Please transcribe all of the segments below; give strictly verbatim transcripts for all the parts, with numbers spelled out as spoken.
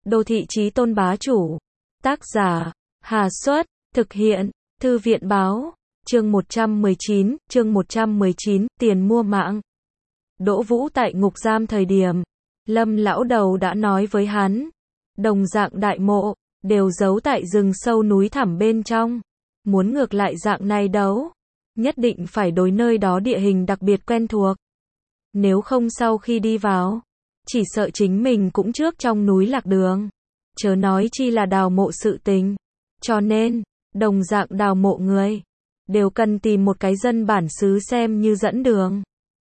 Đô thị chí tôn bá chủ. Tác giả, Hà Xuất, thực hiện, Thư viện báo, chương một trăm mười chín, chương một trăm mười chín, tiền mua mạng. Đỗ Vũ tại ngục giam thời điểm, Lâm lão đầu đã nói với hắn, đồng dạng đại mộ, đều giấu tại rừng sâu núi thẳm bên trong. Muốn ngược lại dạng này đấu, nhất định phải đối nơi đó địa hình đặc biệt quen thuộc. Nếu không sau khi đi vào, chỉ sợ chính mình cũng trước trong núi lạc đường. Chớ nói chi là đào mộ sự tình. Cho nên, đồng dạng đào mộ người, đều cần tìm một cái dân bản xứ xem như dẫn đường.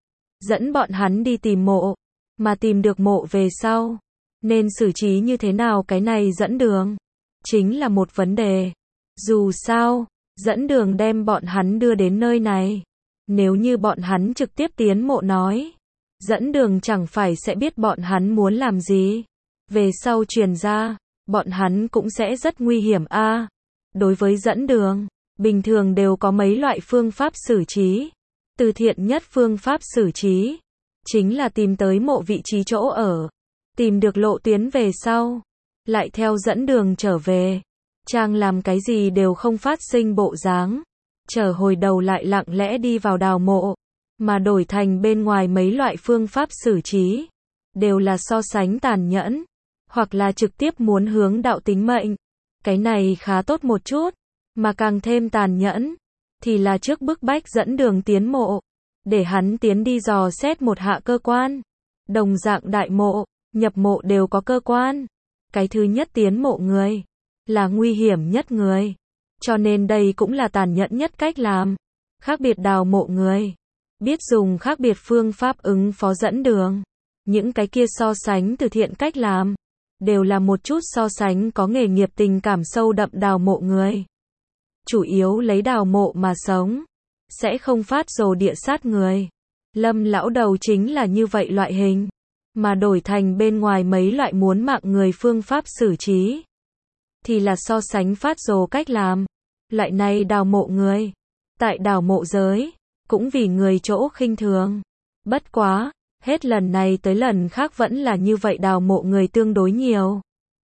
Dẫn bọn hắn đi tìm mộ, mà tìm được mộ về sau, nên xử trí như thế nào cái này dẫn đường, chính là một vấn đề. Dù sao, dẫn đường đem bọn hắn đưa đến nơi này. Nếu như bọn hắn trực tiếp tiến mộ nói, dẫn đường chẳng phải sẽ biết bọn hắn muốn làm gì. Về sau truyền ra, bọn hắn cũng sẽ rất nguy hiểm a. À, đối với dẫn đường, bình thường đều có mấy loại phương pháp xử trí. Từ thiện nhất phương pháp xử trí, chính là tìm tới mộ vị trí chỗ ở. Tìm được lộ tuyến về sau, lại theo dẫn đường trở về. Trang làm cái gì đều không phát sinh bộ dáng. Trở hồi đầu lại lặng lẽ đi vào đào mộ. Mà đổi thành bên ngoài mấy loại phương pháp xử trí. Đều là so sánh tàn nhẫn. Hoặc là trực tiếp muốn hướng đạo tính mệnh. Cái này khá tốt một chút. Mà càng thêm tàn nhẫn, thì là trước bức bách dẫn đường tiến mộ. Để hắn tiến đi dò xét một hạ cơ quan. Đồng dạng đại mộ, nhập mộ đều có cơ quan. Cái thứ nhất tiến mộ người, là nguy hiểm nhất người. Cho nên đây cũng là tàn nhẫn nhất cách làm. Khác biệt đào mộ người, biết dùng khác biệt phương pháp ứng phó dẫn đường. Những cái kia so sánh từ thiện cách làm, đều là một chút so sánh có nghề nghiệp tình cảm sâu đậm đào mộ người. Chủ yếu lấy đào mộ mà sống, sẽ không phát rồ địa sát người. Lâm lão đầu chính là như vậy loại hình. Mà đổi thành bên ngoài mấy loại muốn mạng người phương pháp xử trí, thì là so sánh phát rồ cách làm. Loại này đào mộ người, tại đào mộ giới, cũng vì người chỗ khinh thường. Bất quá, hết lần này tới lần khác vẫn là như vậy đào mộ người tương đối nhiều.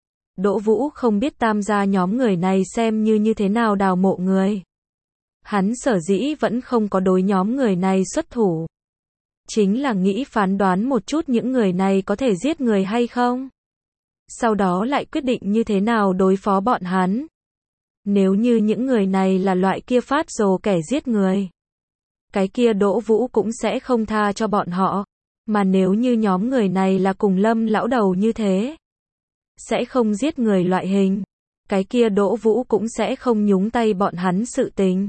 Đỗ Vũ không biết tam gia nhóm người này xem như như thế nào đào mộ người. Hắn sở dĩ vẫn không có đối nhóm người này xuất thủ. Chính là nghĩ phán đoán một chút những người này có thể giết người hay không. Sau đó lại quyết định như thế nào đối phó bọn hắn. Nếu như những người này là loại kia phát rồ kẻ giết người, cái kia Đỗ Vũ cũng sẽ không tha cho bọn họ. Mà nếu như nhóm người này là cùng Lâm lão đầu như thế, sẽ không giết người loại hình, cái kia Đỗ Vũ cũng sẽ không nhúng tay bọn hắn sự tình.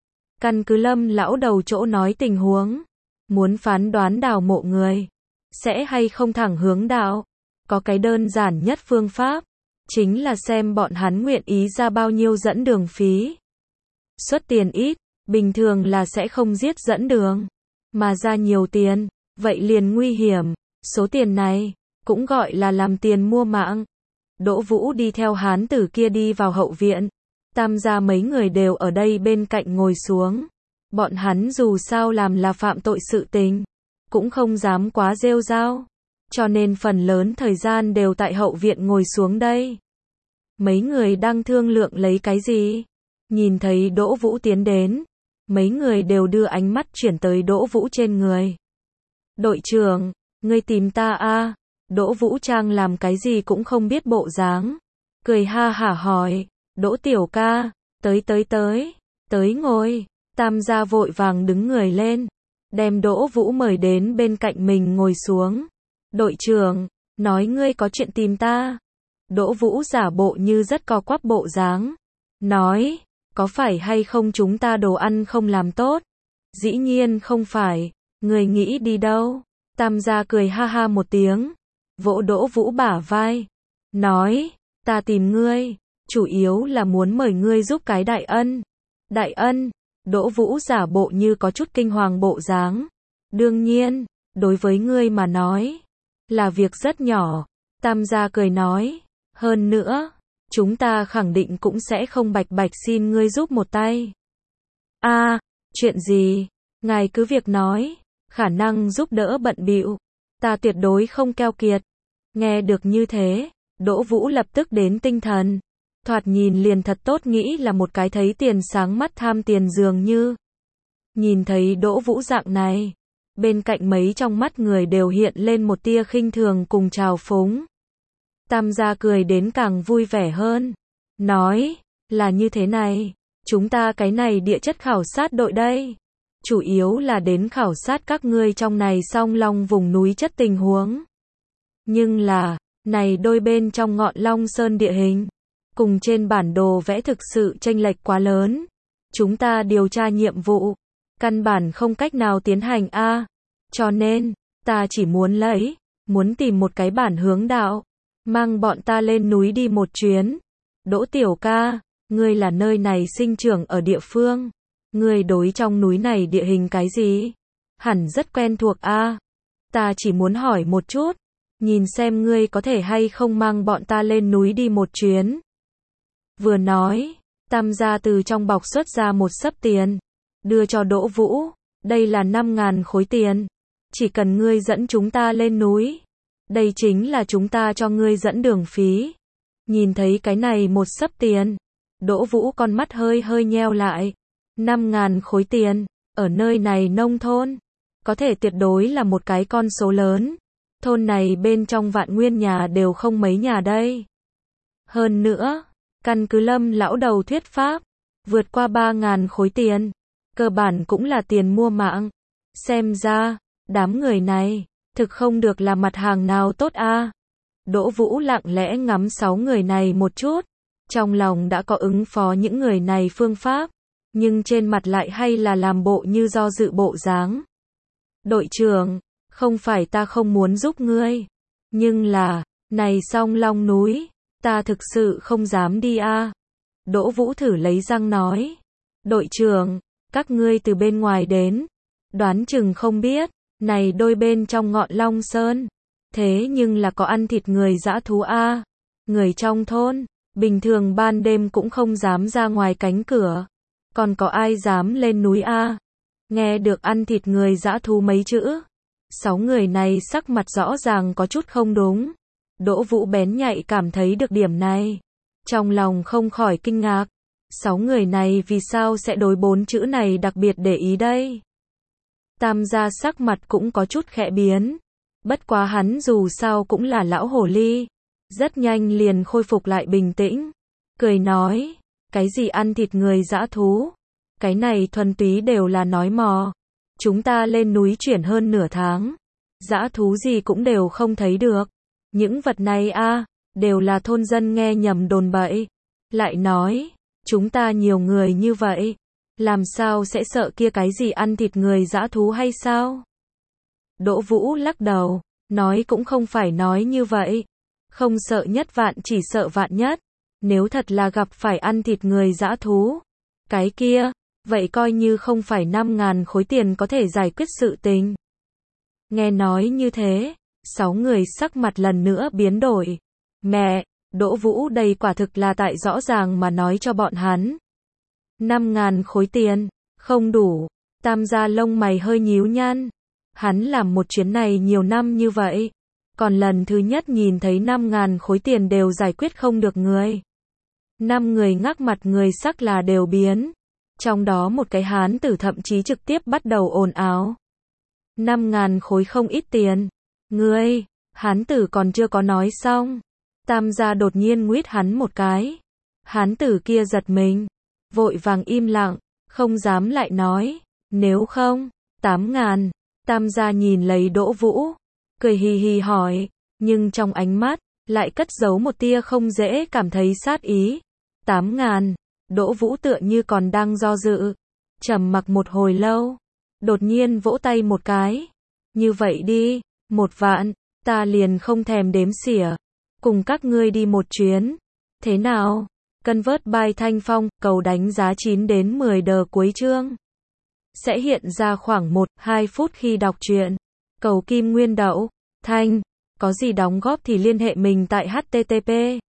Căn cứ Lâm lão đầu chỗ nói tình huống, muốn phán đoán đào mộ người, sẽ hay không thẳng hướng đạo, có cái đơn giản nhất phương pháp, chính là xem bọn hắn nguyện ý ra bao nhiêu dẫn đường phí. Xuất tiền ít, bình thường là sẽ không giết dẫn đường, mà ra nhiều tiền, vậy liền nguy hiểm. Số tiền này, cũng gọi là làm tiền mua mạng. Đỗ Vũ đi theo hán tử kia đi vào hậu viện. Tam gia mấy người đều ở đây bên cạnh ngồi xuống. Bọn hắn dù sao làm là phạm tội sự tình, cũng không dám quá rêu rao. Cho nên phần lớn thời gian đều tại hậu viện ngồi xuống đây. Mấy người đang thương lượng lấy cái gì? Nhìn thấy Đỗ Vũ tiến đến, mấy người đều đưa ánh mắt chuyển tới Đỗ Vũ trên người. Đội trưởng, ngươi tìm ta a? Đỗ Vũ Trang làm cái gì cũng không biết bộ dáng. Cười ha hả hỏi, Đỗ tiểu ca, tới tới tới, tới ngồi. Tam gia vội vàng đứng người lên, đem Đỗ Vũ mời đến bên cạnh mình ngồi xuống. Đội trưởng, nói ngươi có chuyện tìm ta. Đỗ Vũ giả bộ như rất co quắp bộ dáng. Nói, có phải hay không chúng ta đồ ăn không làm tốt? Dĩ nhiên không phải, người nghĩ đi đâu? Tam gia cười ha ha một tiếng, vỗ Đỗ Vũ bả vai. Nói, ta tìm ngươi, chủ yếu là muốn mời ngươi giúp cái đại ân. Đại ân? Đỗ Vũ giả bộ như có chút kinh hoàng bộ dáng. Đương nhiên, đối với ngươi mà nói, là việc rất nhỏ. Tam gia cười nói, hơn nữa, chúng ta khẳng định cũng sẽ không bạch bạch xin ngươi giúp một tay. A, à, chuyện gì? Ngài cứ việc nói, khả năng giúp đỡ bận bịu, ta tuyệt đối không keo kiệt. Nghe được như thế, Đỗ Vũ lập tức đến tinh thần. Thoạt nhìn liền thật tốt, nghĩ là một cái thấy tiền sáng mắt tham tiền dường như. Nhìn thấy Đỗ Vũ dạng này, bên cạnh mấy trong mắt người đều hiện lên một tia khinh thường cùng trào phúng. Tam gia cười đến càng vui vẻ hơn. Nói, là như thế này, chúng ta cái này địa chất khảo sát đội đây. Chủ yếu là đến khảo sát các ngươi trong này Song Long vùng núi chất tình huống. Nhưng là, này đôi bên trong ngọn Long Sơn địa hình, cùng trên bản đồ vẽ thực sự chênh lệch quá lớn. Chúng ta điều tra nhiệm vụ, căn bản không cách nào tiến hành a. Cho nên, ta chỉ muốn lấy, muốn tìm một cái bản hướng đạo, mang bọn ta lên núi đi một chuyến. Đỗ tiểu ca, ngươi là nơi này sinh trưởng ở địa phương. Ngươi đối trong núi này địa hình cái gì? Hẳn rất quen thuộc a. Ta chỉ muốn hỏi một chút, nhìn xem ngươi có thể hay không mang bọn ta lên núi đi một chuyến. Vừa nói, Tam gia từ trong bọc xuất ra một xấp tiền, đưa cho Đỗ Vũ. Đây là năm ngàn khối tiền. Chỉ cần ngươi dẫn chúng ta lên núi, đây chính là chúng ta cho ngươi dẫn đường phí. Nhìn thấy cái này một xấp tiền, Đỗ Vũ con mắt hơi hơi nheo lại. Năm ngàn khối tiền, ở nơi này nông thôn, có thể tuyệt đối là một cái con số lớn. Thôn này bên trong vạn nguyên nhà đều không mấy nhà đây. Hơn nữa, căn cứ Lâm lão đầu thuyết pháp, vượt qua ba ngàn khối tiền, cơ bản cũng là tiền mua mạng. Xem ra, đám người này, thực không được là mặt hàng nào tốt a. Đỗ Vũ lặng lẽ ngắm sáu người này một chút, trong lòng đã có ứng phó những người này phương pháp, nhưng trên mặt lại hay là làm bộ như do dự bộ dáng. Đội trưởng, không phải ta không muốn giúp ngươi, nhưng là, này Song Long núi, ta thực sự không dám đi a. Đỗ Vũ thử lấy răng nói. Đội trưởng, các ngươi từ bên ngoài đến, đoán chừng không biết, này đôi bên trong ngọn Long Sơn, thế nhưng là có ăn thịt người dã thú a. Người trong thôn, bình thường ban đêm cũng không dám ra ngoài cánh cửa, còn có ai dám lên núi a. Nghe được ăn thịt người dã thú mấy chữ, sáu người này sắc mặt rõ ràng có chút không đúng. Đỗ Vũ bén nhạy cảm thấy được điểm này, trong lòng không khỏi kinh ngạc. Sáu người này vì sao sẽ đối bốn chữ này đặc biệt để ý đây? Tam gia sắc mặt cũng có chút khẽ biến. Bất quá hắn dù sao cũng là lão hồ ly, rất nhanh liền khôi phục lại bình tĩnh, cười nói, cái gì ăn thịt người dã thú? Cái này thuần túy đều là nói mò. Chúng ta lên núi chuyển hơn nửa tháng, dã thú gì cũng đều không thấy được. Những vật này a, đều là thôn dân nghe nhầm đồn bậy. Lại nói, chúng ta nhiều người như vậy, làm sao sẽ sợ kia cái gì ăn thịt người dã thú hay sao? Đỗ Vũ lắc đầu, nói cũng không phải nói như vậy. Không sợ nhất vạn chỉ sợ vạn nhất. Nếu thật là gặp phải ăn thịt người dã thú, cái kia, vậy coi như không phải năm ngàn khối tiền có thể giải quyết sự tình. Nghe nói như thế, sáu người sắc mặt lần nữa biến đổi. Mẹ, Đỗ Vũ đây quả thực là tại rõ ràng mà nói cho bọn hắn. Năm ngàn khối tiền, không đủ. Tam gia lông mày hơi nhíu nhăn. Hắn làm một chuyến này nhiều năm như vậy, còn lần thứ nhất nhìn thấy năm ngàn khối tiền đều giải quyết không được người. Năm người ngắc mặt người sắc là đều biến. Trong đó một cái hán tử thậm chí trực tiếp bắt đầu ồn ào. Năm ngàn khối không ít tiền. Ngươi, hán tử còn chưa có nói xong. Tam gia đột nhiên nguyết hắn một cái. Hán tử kia giật mình, vội vàng im lặng, không dám lại nói. Nếu không, tám ngàn. Tam gia nhìn lấy Đỗ Vũ, cười hì hì hỏi, nhưng trong ánh mắt, lại cất giấu một tia không dễ cảm thấy sát ý. Tám ngàn. Đỗ Vũ tựa như còn đang do dự, trầm mặc một hồi lâu, đột nhiên vỗ tay một cái. Như vậy đi, một vạn, ta liền không thèm đếm xỉa, cùng các ngươi đi một chuyến. Thế nào? Convert by Thanh Phong, cầu đánh giá chín đến mười đờ cuối chương. Sẽ hiện ra khoảng một đến hai phút khi đọc truyện. Cầu Kim Nguyên Đậu, Thanh, có gì đóng góp thì liên hệ mình tại http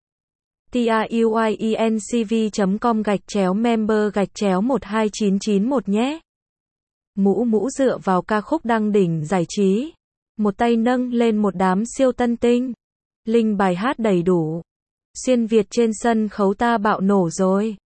truyencv chấm com gạch chéo member gạch chéo một hai chín chín một nhé. Mũ mũ dựa vào ca khúc đăng đỉnh giải trí, một tay nâng lên một đám siêu tân tinh. Linh bài hát đầy đủ. Xuyên Việt trên sân khấu ta bạo nổ rồi.